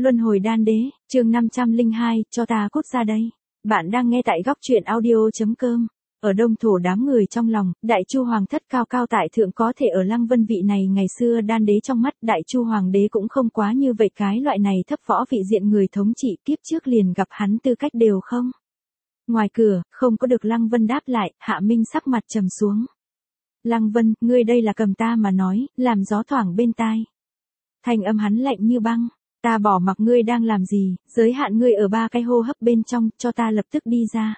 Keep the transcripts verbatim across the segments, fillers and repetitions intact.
Luân hồi đan đế, chương năm trăm lẻ hai, cho ta cút ra đây. Bạn đang nghe tại góc truyện audio.com. Ở đông thổ đám người trong lòng, Đại Chu Hoàng thất cao cao tại thượng có thể ở Lăng Vân vị này ngày xưa đan đế trong mắt Đại Chu Hoàng đế cũng không quá như vậy, cái loại này thấp võ vị diện người thống trị kiếp trước liền gặp hắn tư cách đều không. Ngoài cửa, không có được Lăng Vân đáp lại, Hạ Minh sắc mặt trầm xuống. Lăng Vân, ngươi đây là cầm ta mà nói, làm gió thoảng bên tai. Thanh âm hắn lạnh như băng. Ta bỏ mặc ngươi đang làm gì, giới hạn ngươi ở ba cái hô hấp bên trong, cho ta lập tức đi ra.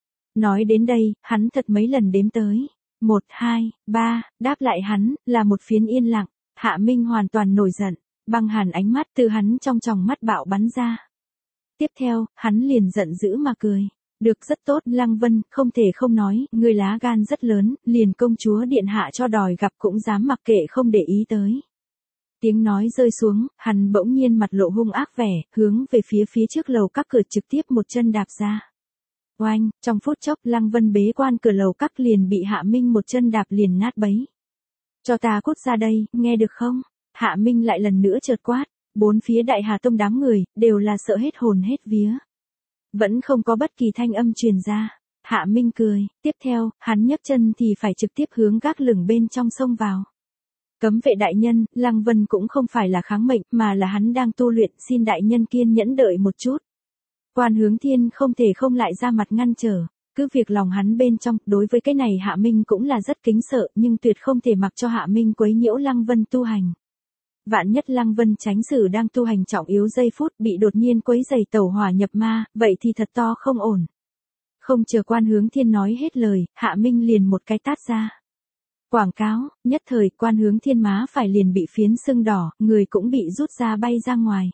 Nói đến đây, hắn thật mấy lần đếm tới. Một, hai, ba, đáp lại hắn, là một phiến yên lặng. Hạ Minh hoàn toàn nổi giận, băng hàn ánh mắt từ hắn trong tròng mắt bạo bắn ra. Tiếp theo, hắn liền giận dữ mà cười. Được, rất tốt, Lăng Vân, không thể không nói, ngươi lá gan rất lớn, liền công chúa điện hạ cho đòi gặp cũng dám mặc kệ không để ý tới. Tiếng nói rơi xuống, hắn bỗng nhiên mặt lộ hung ác vẻ, hướng về phía phía trước lầu các cửa trực tiếp một chân đạp ra. Oanh, trong phút chốc Lăng Vân bế quan cửa lầu các liền bị Hạ Minh một chân đạp liền nát bấy. Cho ta cút ra đây, nghe được không? Hạ Minh lại lần nữa chợt quát, bốn phía Đại Hà Tông đám người, đều là sợ hết hồn hết vía. Vẫn không có bất kỳ thanh âm truyền ra. Hạ Minh cười, tiếp theo, hắn nhấc chân thì phải trực tiếp hướng gác lửng bên trong sông vào. Cấm vệ đại nhân, Lăng Vân cũng không phải là kháng mệnh, mà là hắn đang tu luyện, xin đại nhân kiên nhẫn đợi một chút. Quan Hướng Thiên không thể không lại ra mặt ngăn trở, cứ việc lòng hắn bên trong, đối với cái này Hạ Minh cũng là rất kính sợ, nhưng tuyệt không thể mặc cho Hạ Minh quấy nhiễu Lăng Vân tu hành. Vạn nhất Lăng Vân chánh sử đang tu hành trọng yếu giây phút bị đột nhiên quấy rầy tẩu hỏa nhập ma, vậy thì thật to không ổn. Không chờ Quan Hướng Thiên nói hết lời, Hạ Minh liền một cái tát ra. Quảng cáo, nhất thời Quan Hướng Thiên má phải liền bị phiến sưng đỏ, người cũng bị rút ra bay ra ngoài.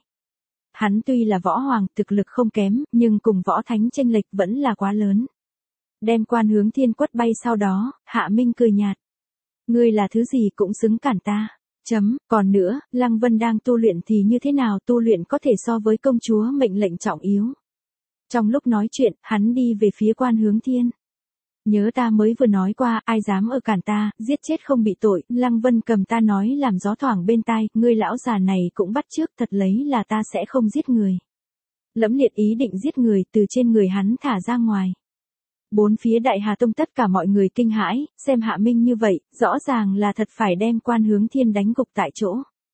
Hắn tuy là võ hoàng, thực lực không kém, nhưng cùng võ thánh chênh lệch vẫn là quá lớn. Đem Quan Hướng Thiên quất bay sau đó, Hạ Minh cười nhạt. Ngươi là thứ gì cũng xứng cản ta. Chấm, còn nữa, Lăng Vân đang tu luyện thì như thế nào tu luyện có thể so với công chúa mệnh lệnh trọng yếu. Trong lúc nói chuyện, hắn đi về phía Quan Hướng Thiên. Nhớ ta mới vừa nói qua, ai dám ở cản ta, giết chết không bị tội, Lăng Vân cầm ta nói làm gió thoảng bên tai, ngươi lão già này cũng bắt chước thật lấy là ta sẽ không giết người. Lẫm liệt ý định giết người từ trên người hắn thả ra ngoài. Bốn phía Đại Hà Tông tất cả mọi người kinh hãi, xem Hạ Minh như vậy, rõ ràng là thật phải đem Quan Hướng Thiên đánh gục tại chỗ.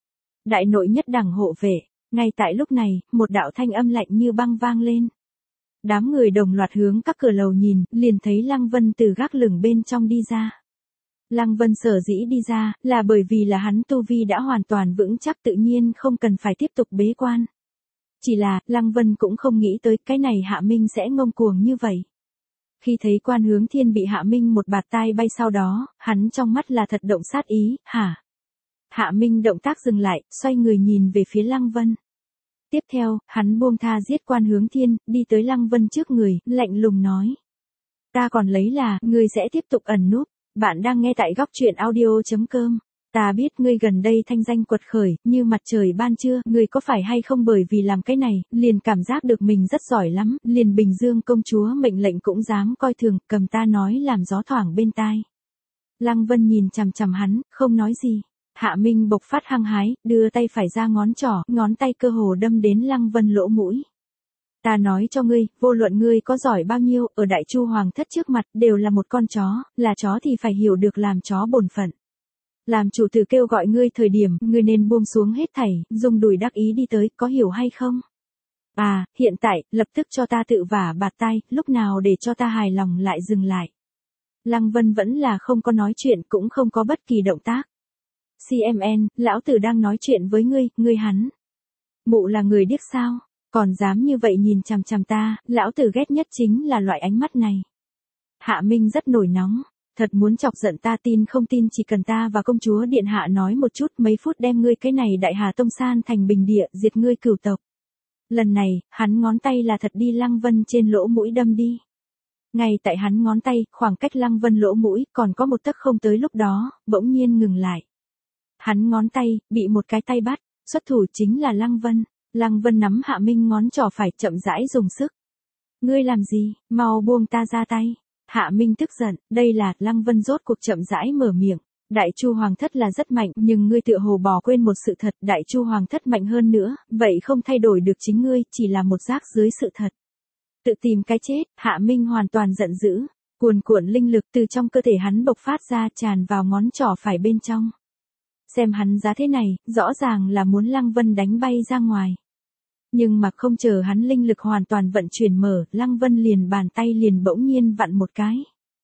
Đại nội nhất đẳng hộ vệ, ngay tại lúc này, một đạo thanh âm lạnh như băng vang lên. Đám người đồng loạt hướng các cửa lầu nhìn, liền thấy Lăng Vân từ gác lửng bên trong đi ra. Lăng Vân sở dĩ đi ra, là bởi vì là hắn tu vi đã hoàn toàn vững chắc tự nhiên không cần phải tiếp tục bế quan. Chỉ là, Lăng Vân cũng không nghĩ tới cái này Hạ Minh sẽ ngông cuồng như vậy. Khi thấy Quan Hướng Thiên bị Hạ Minh một bạt tai bay sau đó, hắn trong mắt là thật động sát ý, hả? Hạ Minh động tác dừng lại, xoay người nhìn về phía Lăng Vân. Tiếp theo, hắn buông tha giết Quan Hướng Thiên, đi tới Lăng Vân trước người, lạnh lùng nói. Ta còn lấy là, ngươi sẽ tiếp tục ẩn núp, bạn đang nghe tại góc truyện audio.com. Ta biết ngươi gần đây thanh danh quật khởi, như mặt trời ban trưa, ngươi có phải hay không bởi vì làm cái này, liền cảm giác được mình rất giỏi lắm, liền Bình Dương công chúa mệnh lệnh cũng dám coi thường, cầm ta nói làm gió thoảng bên tai. Lăng Vân nhìn chằm chằm hắn, không nói gì. Hạ Minh bộc phát hăng hái, đưa tay phải ra ngón trỏ, ngón tay cơ hồ đâm đến Lăng Vân lỗ mũi. Ta nói cho ngươi, vô luận ngươi có giỏi bao nhiêu, ở Đại Chu Hoàng thất trước mặt, đều là một con chó, là chó thì phải hiểu được làm chó bổn phận. Làm chủ tử kêu gọi ngươi thời điểm, ngươi nên buông xuống hết thảy, dùng đùi đắc ý đi tới, có hiểu hay không? À, hiện tại, lập tức cho ta tự vả bạt tai, lúc nào để cho ta hài lòng lại dừng lại. Lăng Vân vẫn là không có nói chuyện, cũng không có bất kỳ động tác. xê em en, lão tử đang nói chuyện với ngươi, ngươi hắn. Mụ là người điếc sao, còn dám như vậy nhìn chằm chằm ta, lão tử ghét nhất chính là loại ánh mắt này. Hạ Minh rất nổi nóng, thật muốn chọc giận ta, tin không tin chỉ cần ta và công chúa điện hạ nói một chút, mấy phút đem ngươi cái này Đại Hà Tông san thành bình địa, diệt ngươi cửu tộc. Lần này, hắn ngón tay là thật đi Lăng Vân trên lỗ mũi đâm đi. Ngay tại hắn ngón tay, khoảng cách Lăng Vân lỗ mũi, còn có một tấc không tới lúc đó, bỗng nhiên ngừng lại. Hắn ngón tay, bị một cái tay bắt, xuất thủ chính là Lăng Vân. Lăng Vân nắm Hạ Minh ngón trỏ phải chậm rãi dùng sức. Ngươi làm gì, mau buông ta ra tay. Hạ Minh tức giận, đây là, Lăng Vân rốt cuộc chậm rãi mở miệng. Đại Chu Hoàng thất là rất mạnh, nhưng ngươi tựa hồ bỏ quên một sự thật, Đại Chu Hoàng thất mạnh hơn nữa, vậy không thay đổi được chính ngươi, chỉ là một rác dưới sự thật. Tự tìm cái chết, Hạ Minh hoàn toàn giận dữ, cuồn cuộn linh lực từ trong cơ thể hắn bộc phát ra tràn vào ngón trỏ phải bên trong. Xem hắn giá thế này, rõ ràng là muốn Lăng Vân đánh bay ra ngoài. Nhưng mà không chờ hắn linh lực hoàn toàn vận chuyển mở, Lăng Vân liền bàn tay liền bỗng nhiên vặn một cái.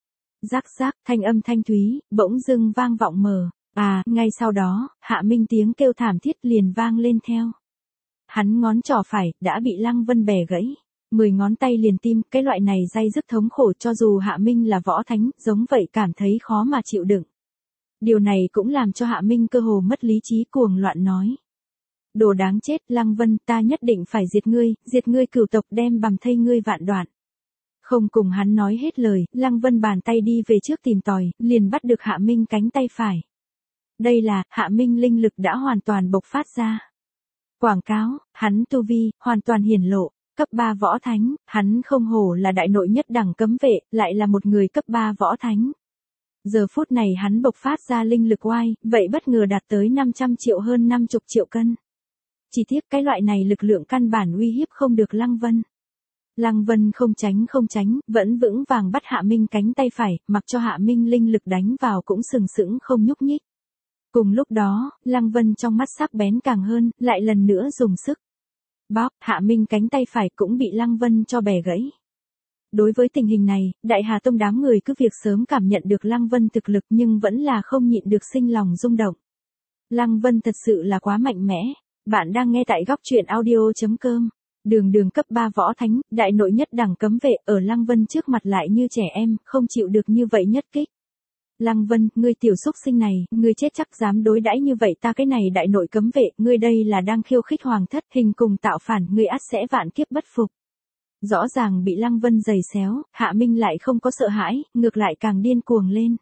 Rắc rắc, thanh âm thanh thúy, bỗng dưng vang vọng mờ. À, ngay sau đó, Hạ Minh tiếng kêu thảm thiết liền vang lên theo. Hắn ngón trỏ phải, đã bị Lăng Vân bẻ gãy. Mười ngón tay liền tim, cái loại này day dứt thống khổ cho dù Hạ Minh là võ thánh, giống vậy cảm thấy khó mà chịu đựng. Điều này cũng làm cho Hạ Minh cơ hồ mất lý trí cuồng loạn nói. Đồ đáng chết, Lăng Vân, ta nhất định phải diệt ngươi, diệt ngươi cửu tộc đem bằm thây ngươi vạn đoạn. Không cùng hắn nói hết lời, Lăng Vân bàn tay đi về trước tìm tòi, liền bắt được Hạ Minh cánh tay phải. Đây là, Hạ Minh linh lực đã hoàn toàn bộc phát ra. Quảng cáo, hắn tu vi, hoàn toàn hiển lộ, cấp ba võ thánh, hắn không hổ là đại nội nhất đẳng cấm vệ, lại là một người cấp ba võ thánh. Giờ phút này hắn bộc phát ra linh lực oai, vậy bất ngờ đạt tới năm trăm triệu hơn năm mươi triệu cân. Chỉ tiếc cái loại này lực lượng căn bản uy hiếp không được Lăng Vân. Lăng Vân không tránh không tránh, vẫn vững vàng bắt Hạ Minh cánh tay phải, mặc cho Hạ Minh linh lực đánh vào cũng sừng sững không nhúc nhích. Cùng lúc đó, Lăng Vân trong mắt sắc bén càng hơn, lại lần nữa dùng sức. Bóp, Hạ Minh cánh tay phải cũng bị Lăng Vân cho bẻ gãy. Đối với tình hình này, Đại Hà Tông đám người cứ việc sớm cảm nhận được Lăng Vân thực lực nhưng vẫn là không nhịn được sinh lòng rung động. Lăng Vân thật sự là quá mạnh mẽ. Bạn đang nghe tại góc truyện audio chấm com. Đường đường cấp ba võ thánh, đại nội nhất đẳng cấm vệ, ở Lăng Vân trước mặt lại như trẻ em, không chịu được như vậy nhất kích. Lăng Vân, ngươi tiểu xúc sinh này, ngươi chết chắc dám đối đãi như vậy ta cái này đại nội cấm vệ, ngươi đây là đang khiêu khích hoàng thất, hình cùng tạo phản, ngươi ắt sẽ vạn kiếp bất phục. Rõ ràng bị Lăng Vân giày xéo, Hạ Minh lại không có sợ hãi, ngược lại càng điên cuồng lên.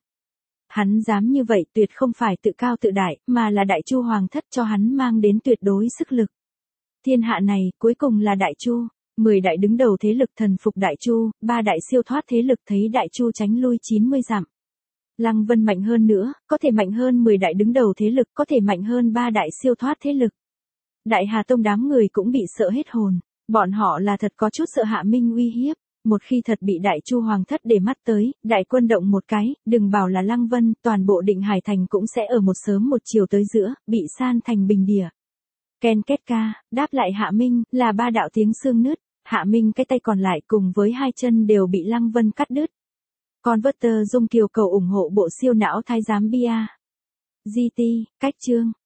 Hắn dám như vậy tuyệt không phải tự cao tự đại, mà là Đại Chu Hoàng thất cho hắn mang đến tuyệt đối sức lực. Thiên hạ này, cuối cùng là Đại Chu, mười đại đứng đầu thế lực thần phục Đại Chu, ba đại siêu thoát thế lực thấy Đại Chu tránh lui chín mươi dặm. Lăng Vân mạnh hơn nữa, có thể mạnh hơn mười đại đứng đầu thế lực, có thể mạnh hơn ba đại siêu thoát thế lực. Đại Hà Tông đám người cũng bị sợ hết hồn, bọn họ là thật có chút sợ Hạ Minh uy hiếp. Một khi thật bị Đại Chu Hoàng thất để mắt tới, đại quân động một cái, đừng bảo là Lăng Vân, toàn bộ Định Hải Thành cũng sẽ ở một sớm một chiều tới giữa, bị san thành bình địa. Ken két ca, đáp lại Hạ Minh, là ba đạo tiếng xương nứt, Hạ Minh cái tay còn lại cùng với hai chân đều bị Lăng Vân cắt đứt. Converter dung kiều cầu ủng hộ bộ siêu não thái giám bia. giê tê, cách chương.